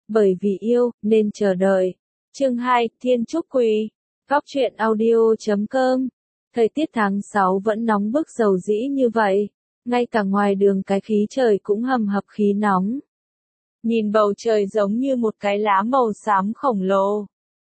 bởi vì yêu, nên chờ đợi. Chương 2, Thiên Trúc Quỳ. Góc truyện audio.com. Thời tiết tháng 6 vẫn nóng bức dầu dĩ như vậy. Ngay cả ngoài đường cái khí trời cũng hầm hập khí nóng. Nhìn bầu trời giống như một cái lá màu xám khổng lồ.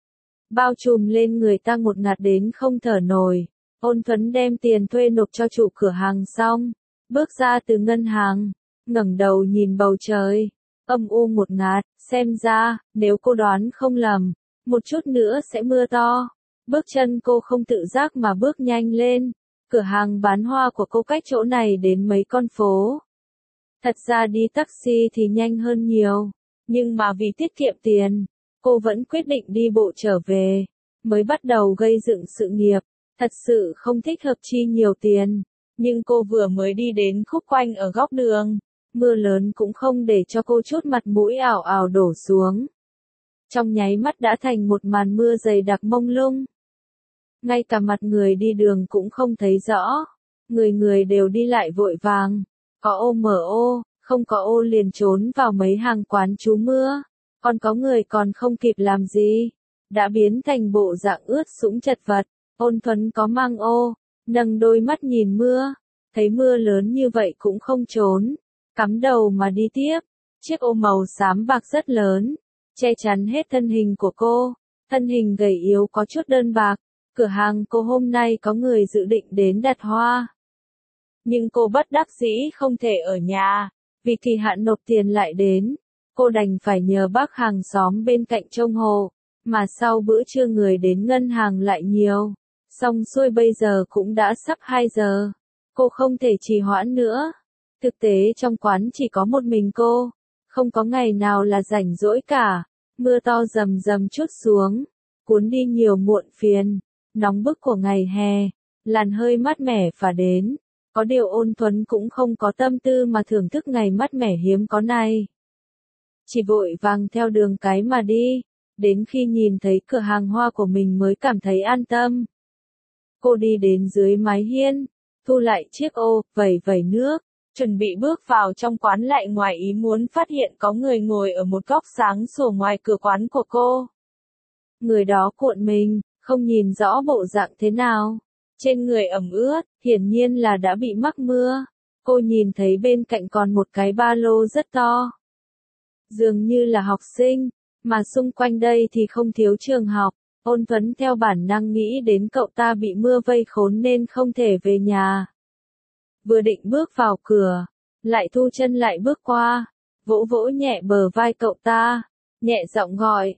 Bao trùm lên người ta ngột ngạt đến không thở nổi. Ôn Thuấn đem tiền thuê nộp cho chủ cửa hàng xong. Bước ra từ ngân hàng. Ngẩng đầu nhìn bầu trời. Âm u ngột ngạt, xem ra, nếu cô đoán không lầm, một chút nữa sẽ mưa to. Bước chân cô không tự giác mà bước nhanh lên. Cửa hàng bán hoa của cô cách chỗ này đến mấy con phố. Thật ra đi taxi thì nhanh hơn nhiều, nhưng mà vì tiết kiệm tiền, cô vẫn quyết định đi bộ trở về. Mới bắt đầu gây dựng sự nghiệp, thật sự không thích hợp chi nhiều tiền, nhưng cô vừa mới đi đến khúc quanh ở góc đường, mưa lớn cũng không để cho cô chút mặt mũi ảo ảo đổ xuống. Trong nháy mắt đã thành một màn mưa dày đặc mông lung. Ngay cả mặt người đi đường cũng không thấy rõ, người người đều đi lại vội vàng. Có ô mở ô, không có ô liền trốn vào mấy hàng quán trú mưa. Còn có người còn không kịp làm gì, đã biến thành bộ dạng ướt sũng chật vật. Ôn Thuấn có mang ô, nâng đôi mắt nhìn mưa, thấy mưa lớn như vậy cũng không trốn, cắm đầu mà đi tiếp. Chiếc ô màu xám bạc rất lớn, che chắn hết thân hình của cô, thân hình gầy yếu có chút đơn bạc. Cửa hàng cô hôm nay có người dự định đến đặt hoa. Nhưng cô bất đắc dĩ không thể ở nhà, vì kỳ hạn nộp tiền lại đến. Cô đành phải nhờ bác hàng xóm bên cạnh trông hộ, mà sau bữa trưa người đến ngân hàng lại nhiều. Xong xuôi bây giờ cũng đã sắp 2 giờ. Cô không thể trì hoãn nữa. Thực tế trong quán chỉ có một mình cô, không có ngày nào là rảnh rỗi cả. Mưa to rầm rầm trút xuống, cuốn đi nhiều muộn phiền. Nóng bức của ngày hè, làn hơi mát mẻ phả đến. Có điều Ôn Thuấn cũng không có tâm tư mà thưởng thức ngày mát mẻ hiếm có này. Chỉ vội vàng theo đường cái mà đi, đến khi nhìn thấy cửa hàng hoa của mình mới cảm thấy an tâm. Cô đi đến dưới mái hiên, thu lại chiếc ô, vẩy vẩy nước, chuẩn bị bước vào trong quán lại ngoài ý muốn phát hiện có người ngồi ở một góc sáng sủa ngoài cửa quán của cô. Người đó cuộn mình, không nhìn rõ bộ dạng thế nào. Trên người ẩm ướt, hiển nhiên là đã bị mắc mưa. Cô nhìn thấy bên cạnh còn một cái ba lô rất to. Dường như là học sinh, mà xung quanh đây thì không thiếu trường học. Ôn Thuấn theo bản năng nghĩ đến cậu ta bị mưa vây khốn nên không thể về nhà. Vừa định bước vào cửa, lại thu chân lại bước qua, vỗ vỗ nhẹ bờ vai cậu ta, nhẹ giọng gọi,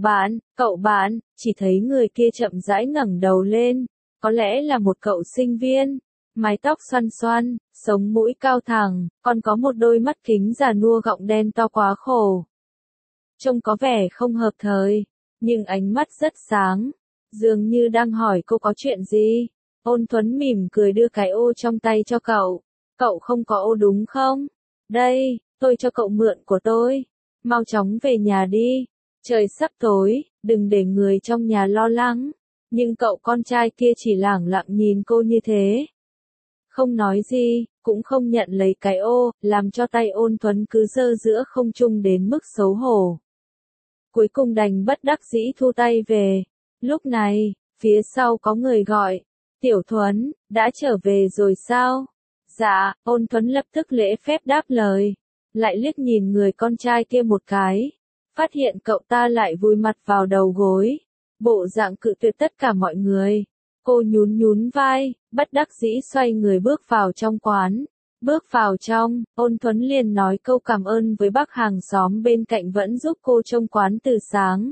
cậu bạn, chỉ thấy người kia chậm rãi ngẩng đầu lên, có lẽ là một cậu sinh viên, mái tóc xoăn xoăn, sống mũi cao thẳng, còn có một đôi mắt kính già nua gọng đen to quá khổ. Trông có vẻ không hợp thời, nhưng ánh mắt rất sáng, dường như đang hỏi cô có chuyện gì. Ôn Thuấn mỉm cười đưa cái ô trong tay cho cậu. Cậu không có ô đúng không? Đây, tôi cho cậu mượn của tôi. Mau chóng về nhà đi. Trời sắp tối, đừng để người trong nhà lo lắng. Nhưng cậu con trai kia chỉ lẳng lặng nhìn cô như thế. Không nói gì, cũng không nhận lấy cái ô, làm cho tay Ôn Thuấn cứ giơ giữa không trung đến mức xấu hổ. Cuối cùng đành bất đắc dĩ thu tay về. Lúc này, phía sau có người gọi. Tiểu Thuấn, đã trở về rồi sao? Dạ, Ôn Thuấn lập tức lễ phép đáp lời. Lại liếc nhìn người con trai kia một cái. Phát hiện cậu ta lại vùi mặt vào đầu gối. Bộ dạng cự tuyệt tất cả mọi người. Cô nhún nhún vai, bất đắc dĩ xoay người bước vào trong quán. Bước vào trong, Ôn Thuấn liền nói câu cảm ơn với bác hàng xóm bên cạnh vẫn giúp cô trông quán từ sáng.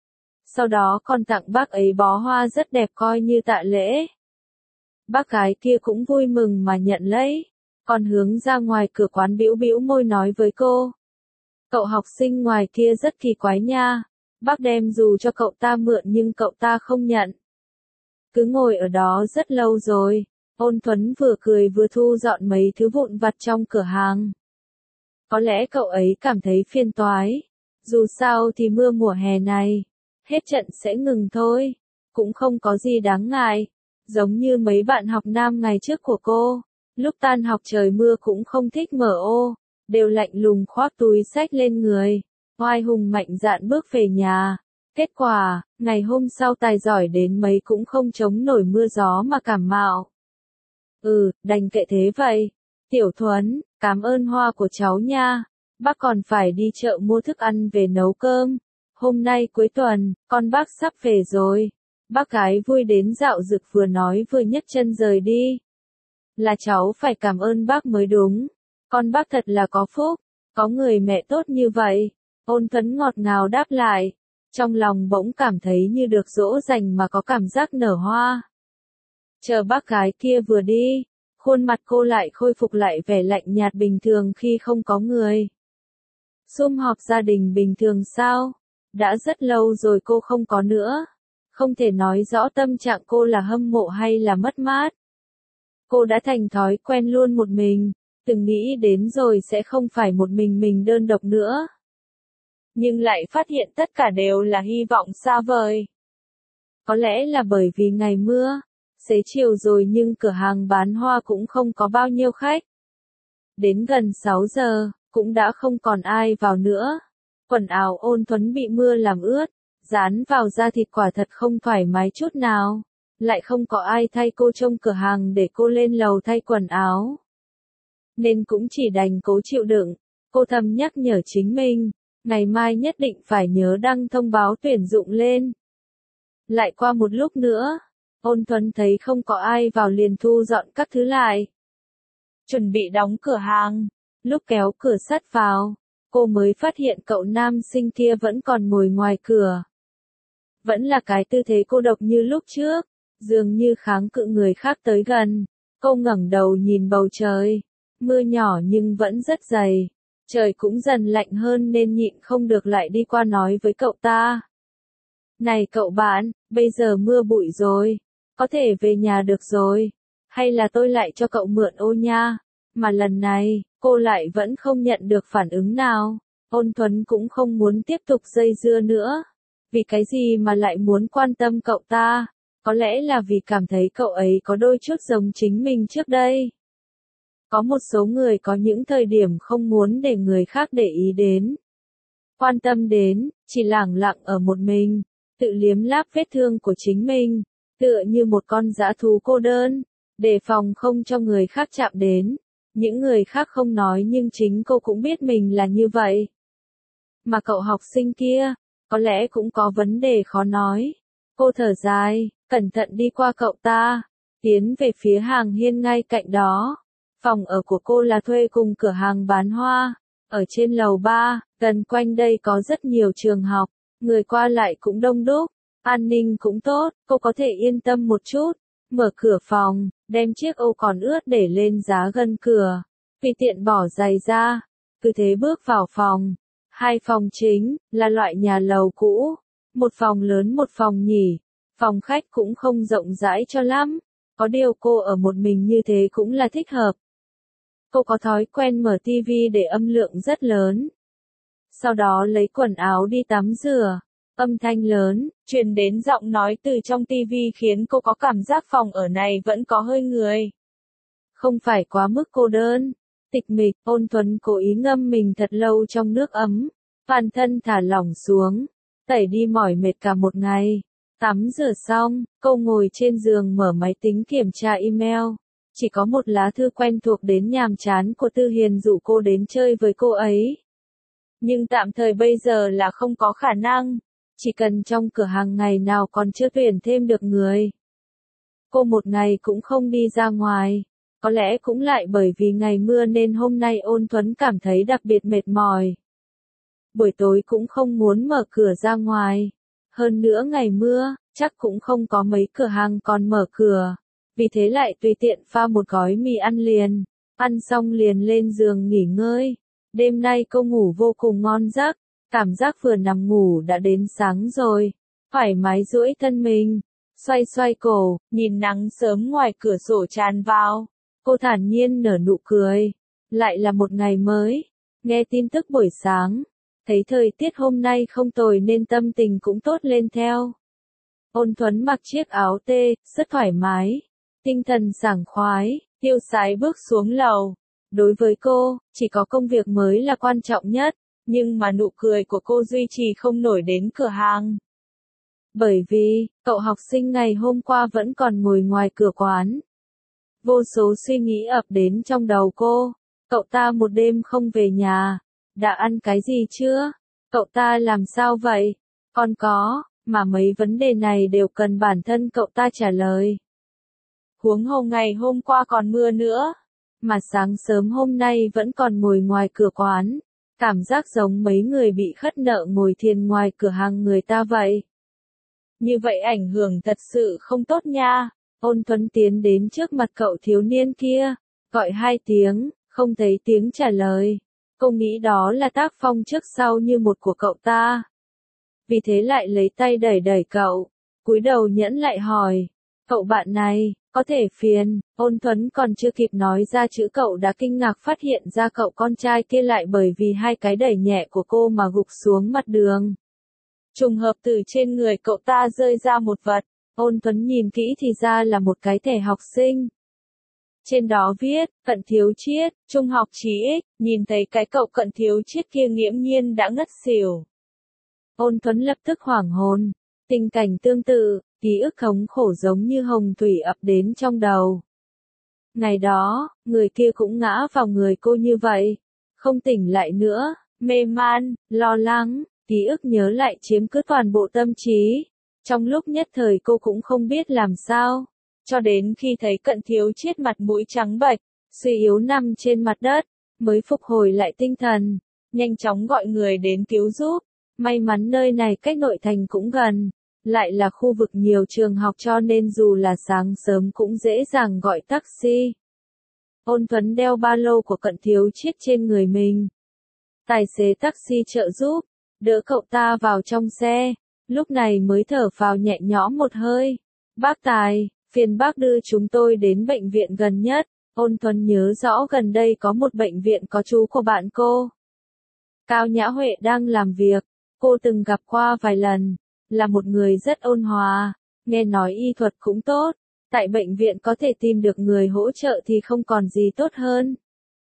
Sau đó còn tặng bác ấy bó hoa rất đẹp coi như tạ lễ. Bác gái kia cũng vui mừng mà nhận lấy, còn hướng ra ngoài cửa quán bĩu bĩu môi nói với cô. Cậu học sinh ngoài kia rất kỳ quái nha, bác đem dù cho cậu ta mượn nhưng cậu ta không nhận. Cứ ngồi ở đó rất lâu rồi. Ôn Thuấn vừa cười vừa thu dọn mấy thứ vụn vặt trong cửa hàng. Có lẽ cậu ấy cảm thấy phiền toái. Dù sao thì mưa mùa hè này, hết trận sẽ ngừng thôi. Cũng không có gì đáng ngại. Giống như mấy bạn học nam ngày trước của cô. Lúc tan học trời mưa cũng không thích mở ô. Đều lạnh lùng khoác túi xách lên người. Oai hùng mạnh dạn bước về nhà. Kết quả, ngày hôm sau tài giỏi đến mấy cũng không chống nổi mưa gió mà cảm mạo. Đành kệ thế vậy. Tiểu Thuấn, cảm ơn hoa của cháu nha. Bác còn phải đi chợ mua thức ăn về nấu cơm. Hôm nay cuối tuần, con bác sắp về rồi. Bác gái vui đến dạo dực vừa nói vừa nhấc chân rời đi. Là cháu phải cảm ơn bác mới đúng. Con bác thật là có phúc, có người mẹ tốt như vậy. Ôn Thuấn ngọt ngào đáp lại. Trong lòng bỗng cảm thấy như được dỗ dành mà có cảm giác nở hoa. Chờ bác gái kia vừa đi, khuôn mặt cô lại khôi phục lại vẻ lạnh nhạt bình thường khi không có người. Sum họp gia đình bình thường sao? Đã rất lâu rồi cô không có nữa. Không thể nói rõ tâm trạng cô là hâm mộ hay là mất mát. Cô đã thành thói quen luôn một mình, từng nghĩ đến rồi sẽ không phải một mình đơn độc nữa. Nhưng lại phát hiện tất cả đều là hy vọng xa vời. Có lẽ là bởi vì ngày mưa, xế chiều rồi nhưng cửa hàng bán hoa cũng không có bao nhiêu khách. Đến gần 6 giờ, cũng đã không còn ai vào nữa. Quần áo Ôn Thuấn bị mưa làm ướt, dán vào da thịt quả thật không thoải mái chút nào. Lại không có ai thay cô trông cửa hàng để cô lên lầu thay quần áo. Nên cũng chỉ đành cố chịu đựng. Cô thầm nhắc nhở chính mình, ngày mai nhất định phải nhớ đăng thông báo tuyển dụng lên. Lại qua một lúc nữa, Ôn Thuấn thấy không có ai vào liền thu dọn các thứ lại. Chuẩn bị đóng cửa hàng, lúc kéo cửa sắt vào, cô mới phát hiện cậu nam sinh kia vẫn còn ngồi ngoài cửa. Vẫn là cái tư thế cô độc như lúc trước, dường như kháng cự người khác tới gần. Cô ngẩng đầu nhìn bầu trời, mưa nhỏ nhưng vẫn rất dày. Trời cũng dần lạnh hơn nên nhịn không được lại đi qua nói với cậu ta. Này cậu bạn, bây giờ mưa bụi rồi, có thể về nhà được rồi, hay là tôi lại cho cậu mượn ô nha. Mà lần này, cô lại vẫn không nhận được phản ứng nào. Ôn Thuấn cũng không muốn tiếp tục dây dưa nữa. Vì cái gì mà lại muốn quan tâm cậu ta? Có lẽ là vì cảm thấy cậu ấy có đôi chút giống chính mình trước đây. Có một số người có những thời điểm không muốn để người khác để ý đến, quan tâm đến, chỉ lẳng lặng ở một mình, tự liếm láp vết thương của chính mình, tựa như một con dã thú cô đơn, đề phòng không cho người khác chạm đến. Những người khác không nói nhưng chính cô cũng biết mình là như vậy. Mà cậu học sinh kia, có lẽ cũng có vấn đề khó nói. Cô thở dài, cẩn thận đi qua cậu ta, tiến về phía hàng hiên ngay cạnh đó. Phòng ở của cô là thuê cùng cửa hàng bán hoa, ở trên lầu 3, gần quanh đây có rất nhiều trường học, người qua lại cũng đông đúc, an ninh cũng tốt, cô có thể yên tâm một chút. Mở cửa phòng, đem chiếc ô còn ướt để lên giá gần cửa, tùy tiện bỏ giày ra, cứ thế bước vào phòng. Hai phòng chính, là loại nhà lầu cũ, một phòng lớn một phòng nhỉ, phòng khách cũng không rộng rãi cho lắm, có điều cô ở một mình như thế cũng là thích hợp. Cô có thói quen mở tivi để âm lượng rất lớn. Sau đó lấy quần áo đi tắm rửa, âm thanh lớn, truyền đến giọng nói từ trong tivi khiến cô có cảm giác phòng ở này vẫn có hơi người. Không phải quá mức cô đơn, tịch mịch, Ôn Thuấn cố ý ngâm mình thật lâu trong nước ấm, toàn thân thả lỏng xuống, tẩy đi mỏi mệt cả một ngày. Tắm rửa xong, cô ngồi trên giường mở máy tính kiểm tra email. Chỉ có một lá thư quen thuộc đến nhàm chán của Tư Hiền dụ cô đến chơi với cô ấy. Nhưng tạm thời bây giờ là không có khả năng, chỉ cần trong cửa hàng ngày nào còn chưa tuyển thêm được người. Cô một ngày cũng không đi ra ngoài, có lẽ cũng lại bởi vì ngày mưa nên hôm nay Ôn Thuấn cảm thấy đặc biệt mệt mỏi. Buổi tối cũng không muốn mở cửa ra ngoài, hơn nữa ngày mưa, chắc cũng không có mấy cửa hàng còn mở cửa. Vì thế lại tùy tiện pha một gói mì ăn liền, ăn xong liền lên giường nghỉ ngơi. Đêm nay cô ngủ vô cùng ngon giấc, cảm giác vừa nằm ngủ đã đến sáng rồi, thoải mái duỗi thân mình, xoay xoay cổ, nhìn nắng sớm ngoài cửa sổ tràn vào. Cô thản nhiên nở nụ cười, lại là một ngày mới. Nghe tin tức buổi sáng, thấy thời tiết hôm nay không tồi nên tâm tình cũng tốt lên theo. Ôn Thuấn mặc chiếc áo tê, rất thoải mái. Tinh thần sảng khoái, tiêu sái bước xuống lầu. Đối với cô, chỉ có công việc mới là quan trọng nhất. nhưng mà nụ cười của cô duy trì không nổi đến cửa hàng. Bởi vì, cậu học sinh ngày hôm qua vẫn còn ngồi ngoài cửa quán. Vô số suy nghĩ ập đến trong đầu cô. Cậu ta một đêm không về nhà. Đã ăn cái gì chưa? Cậu ta làm sao vậy? Còn có, mà mấy vấn đề này đều cần bản thân cậu ta trả lời. Huống hồ ngày hôm qua còn mưa nữa. Mà sáng sớm hôm nay vẫn còn ngồi ngoài cửa quán. Cảm giác giống mấy người bị khất nợ ngồi thiền ngoài cửa hàng người ta vậy. Như vậy ảnh hưởng thật sự không tốt nha. Ôn Thuấn tiến đến trước mặt cậu thiếu niên kia, gọi 2 tiếng, không thấy tiếng trả lời. Cô nghĩ đó là tác phong trước sau như một của cậu ta. Vì thế lại lấy tay đẩy đẩy cậu, cúi đầu nhẫn lại hỏi, cậu bạn này, có thể phiền. Ôn Thuấn còn chưa kịp nói ra chữ cậu đã kinh ngạc phát hiện ra cậu con trai kia lại bởi vì 2 cái đẩy nhẹ của cô mà gục xuống mặt đường. Trùng hợp từ trên người cậu ta rơi ra một vật. Ôn Tuấn nhìn kỹ thì ra là một cái thẻ học sinh. Trên đó viết, Cận Thiếu Chiết, trung học chí X, nhìn thấy cái cậu Cận Thiếu Chiết kia nghiễm nhiên đã ngất xỉu. Ôn Tuấn lập tức hoảng hồn, tình cảnh tương tự, ký ức thống khổ giống như hồng thủy ập đến trong đầu. Ngày đó, người kia cũng ngã vào người cô như vậy, không tỉnh lại nữa, mê man, lo lắng, ký ức nhớ lại chiếm cứ toàn bộ tâm trí. Trong lúc nhất thời cô cũng không biết làm sao, cho đến khi thấy Cận Thiếu Chiết mặt mũi trắng bệch, suy yếu nằm trên mặt đất, mới phục hồi lại tinh thần, nhanh chóng gọi người đến cứu giúp. May mắn nơi này cách nội thành cũng gần, lại là khu vực nhiều trường học cho nên dù là sáng sớm cũng dễ dàng gọi taxi. Ôn Thuấn đeo ba lô của Cận Thiếu Chiết trên người mình. Tài xế taxi trợ giúp, đỡ cậu ta vào trong xe. Lúc này mới thở phào nhẹ nhõm một hơi. Bác Tài, phiền bác đưa chúng tôi đến bệnh viện gần nhất. Ôn Thuấn nhớ rõ gần đây có một bệnh viện có chú của bạn cô. Cao Nhã Huệ đang làm việc. Cô từng gặp qua vài lần. Là một người rất ôn hòa. Nghe nói y thuật cũng tốt. Tại bệnh viện có thể tìm được người hỗ trợ thì không còn gì tốt hơn.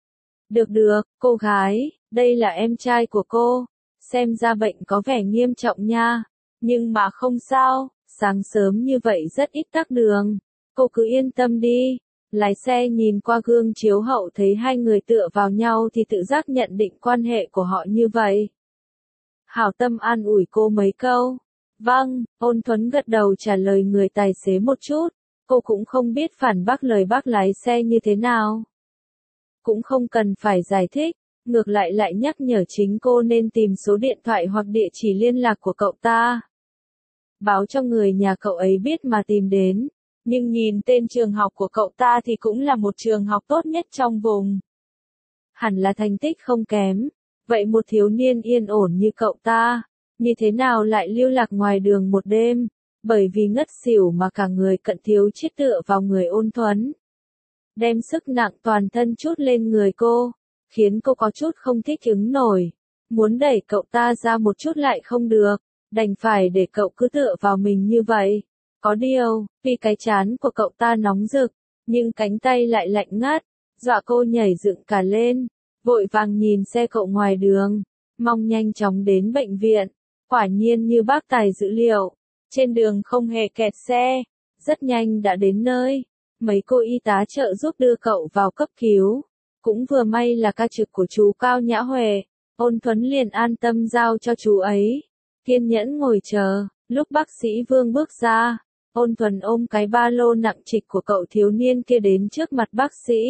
Được, cô gái, đây là em trai của cô. Xem ra bệnh có vẻ nghiêm trọng nha. Nhưng mà không sao, sáng sớm như vậy rất ít tắc đường. Cô cứ yên tâm đi. Lái xe nhìn qua gương chiếu hậu thấy 2 người tựa vào nhau thì tự giác nhận định quan hệ của họ như vậy. Hảo tâm an ủi cô mấy câu. Vâng, Ôn Thuấn gật đầu trả lời người tài xế một chút. Cô cũng không biết phản bác lời bác lái xe như thế nào. Cũng không cần phải giải thích. Ngược lại nhắc nhở chính cô nên tìm số điện thoại hoặc địa chỉ liên lạc của cậu ta. Báo cho người nhà cậu ấy biết mà tìm đến. Nhưng nhìn tên trường học của cậu ta thì cũng là một trường học tốt nhất trong vùng. Hẳn là thành tích không kém. Vậy một thiếu niên yên ổn như cậu ta, như thế nào lại lưu lạc ngoài đường một đêm, bởi vì ngất xỉu mà cả người Cận Thiếu Chiết tựa vào người Ôn Thuấn. Đem sức nặng toàn thân chút lên người cô, khiến cô có chút không thích ứng nổi. Muốn đẩy cậu ta ra một chút lại không được, đành phải để cậu cứ tựa vào mình như vậy. Có điều, vì cái trán của cậu ta nóng rực, nhưng cánh tay lại lạnh ngắt, dọa cô nhảy dựng cả lên, vội vàng nhìn xe cậu ngoài đường, mong nhanh chóng đến bệnh viện. Quả nhiên như bác Tài dữ liệu, trên đường không hề kẹt xe, rất nhanh đã đến nơi. Mấy cô y tá trợ giúp đưa cậu vào cấp cứu. Cũng vừa may là ca trực của chú Cao Nhã Huệ, Ôn Thuấn liền an tâm giao cho chú ấy. Kiên nhẫn ngồi chờ, lúc bác sĩ Vương bước ra, Ôn Thuần ôm cái ba lô nặng trịch của cậu thiếu niên kia đến trước mặt bác sĩ.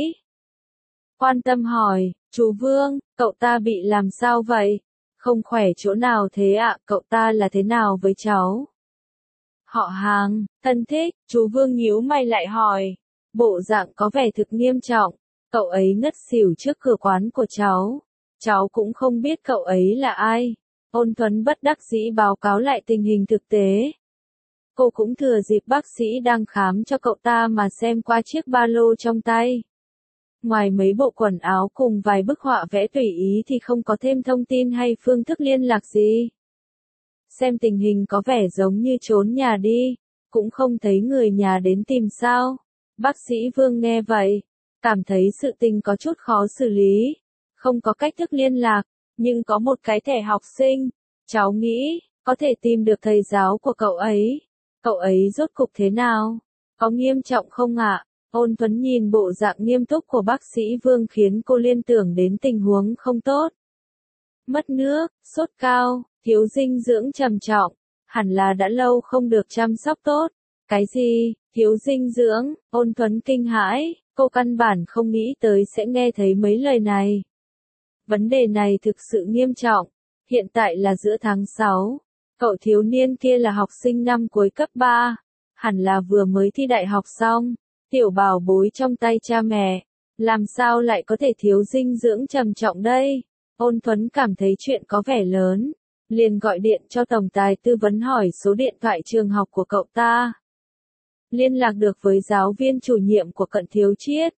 Quan tâm hỏi, chú Vương, cậu ta bị làm sao vậy? Không khỏe chỗ nào thế ạ? Cậu ta là thế nào với cháu? Họ hàng, thân thích, chú Vương nhíu mày lại hỏi. Bộ dạng có vẻ thực nghiêm trọng. Cậu ấy ngất xỉu trước cửa quán của cháu. Cháu cũng không biết cậu ấy là ai. Ôn Thuấn bất đắc dĩ báo cáo lại tình hình thực tế. Cô cũng thừa dịp bác sĩ đang khám cho cậu ta mà xem qua chiếc ba lô trong tay. Ngoài mấy bộ quần áo cùng vài bức họa vẽ tùy ý thì không có thêm thông tin hay phương thức liên lạc gì. Xem tình hình có vẻ giống như trốn nhà đi, cũng không thấy người nhà đến tìm sao. Bác sĩ Vương nghe vậy, cảm thấy sự tình có chút khó xử lý, không có cách thức liên lạc, nhưng có một cái thẻ học sinh. Cháu nghĩ, có thể tìm được thầy giáo của cậu ấy. Cậu ấy rốt cục thế nào? Có nghiêm trọng không ạ? Ôn Tuấn nhìn bộ dạng nghiêm túc của bác sĩ Vương khiến cô liên tưởng đến tình huống không tốt. Mất nước, sốt cao, thiếu dinh dưỡng trầm trọng, hẳn là đã lâu không được chăm sóc tốt. Cái gì, thiếu dinh dưỡng? Ôn Tuấn kinh hãi, cô căn bản không nghĩ tới sẽ nghe thấy mấy lời này. Vấn đề này thực sự nghiêm trọng. Hiện tại là giữa tháng 6. Cậu thiếu niên kia là học sinh năm cuối cấp 3. Hẳn là vừa mới thi đại học xong. Tiểu bảo bối trong tay cha mẹ. Làm sao lại có thể thiếu dinh dưỡng trầm trọng đây? Ôn Tuấn cảm thấy chuyện có vẻ lớn. Liền gọi điện cho tổng tài tư vấn hỏi số điện thoại trường học của cậu ta. Liên lạc được với giáo viên chủ nhiệm của Cận Thiếu Chiết.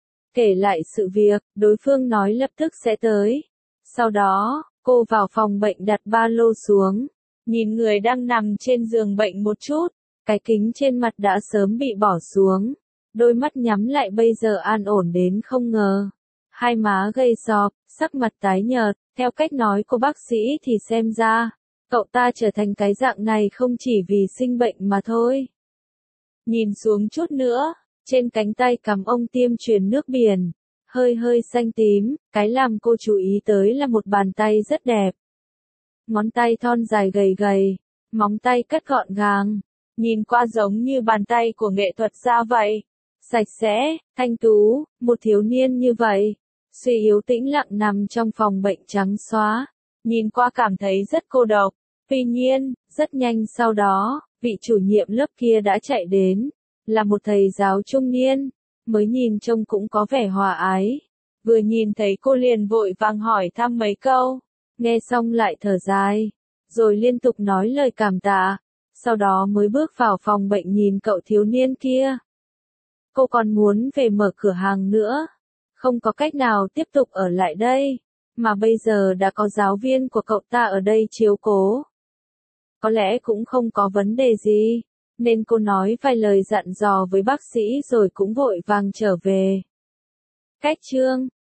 Kể lại sự việc, đối phương nói lập tức sẽ tới. Sau đó, cô vào phòng bệnh đặt ba lô xuống. Nhìn người đang nằm trên giường bệnh một chút. Cái kính trên mặt đã sớm bị bỏ xuống. Đôi mắt nhắm lại bây giờ an ổn đến không ngờ. Hai má gầy sọp, sắc mặt tái nhợt. Theo cách nói của bác sĩ thì xem ra, cậu ta trở thành cái dạng này không chỉ vì sinh bệnh mà thôi. Nhìn xuống chút nữa, trên cánh tay cắm ông tiêm truyền nước biển, hơi hơi xanh tím, cái làm cô chú ý tới là một bàn tay rất đẹp. Ngón tay thon dài gầy gầy, móng tay cắt gọn gàng, nhìn qua giống như bàn tay của nghệ thuật gia vậy. Sạch sẽ, thanh tú, một thiếu niên như vậy, suy yếu tĩnh lặng nằm trong phòng bệnh trắng xóa, nhìn qua cảm thấy rất cô độc. Tuy nhiên, rất nhanh sau đó, vị chủ nhiệm lớp kia đã chạy đến, là một thầy giáo trung niên, mới nhìn trông cũng có vẻ hòa ái. Vừa nhìn thấy cô liền vội vàng hỏi thăm mấy câu, nghe xong lại thở dài, rồi liên tục nói lời cảm tạ, sau đó mới bước vào phòng bệnh nhìn cậu thiếu niên kia. Cô còn muốn về mở cửa hàng nữa, không có cách nào tiếp tục ở lại đây, mà bây giờ đã có giáo viên của cậu ta ở đây chiếu cố. Có lẽ cũng không có vấn đề gì, nên cô nói vài lời dặn dò với bác sĩ rồi cũng vội vàng trở về. Cách chương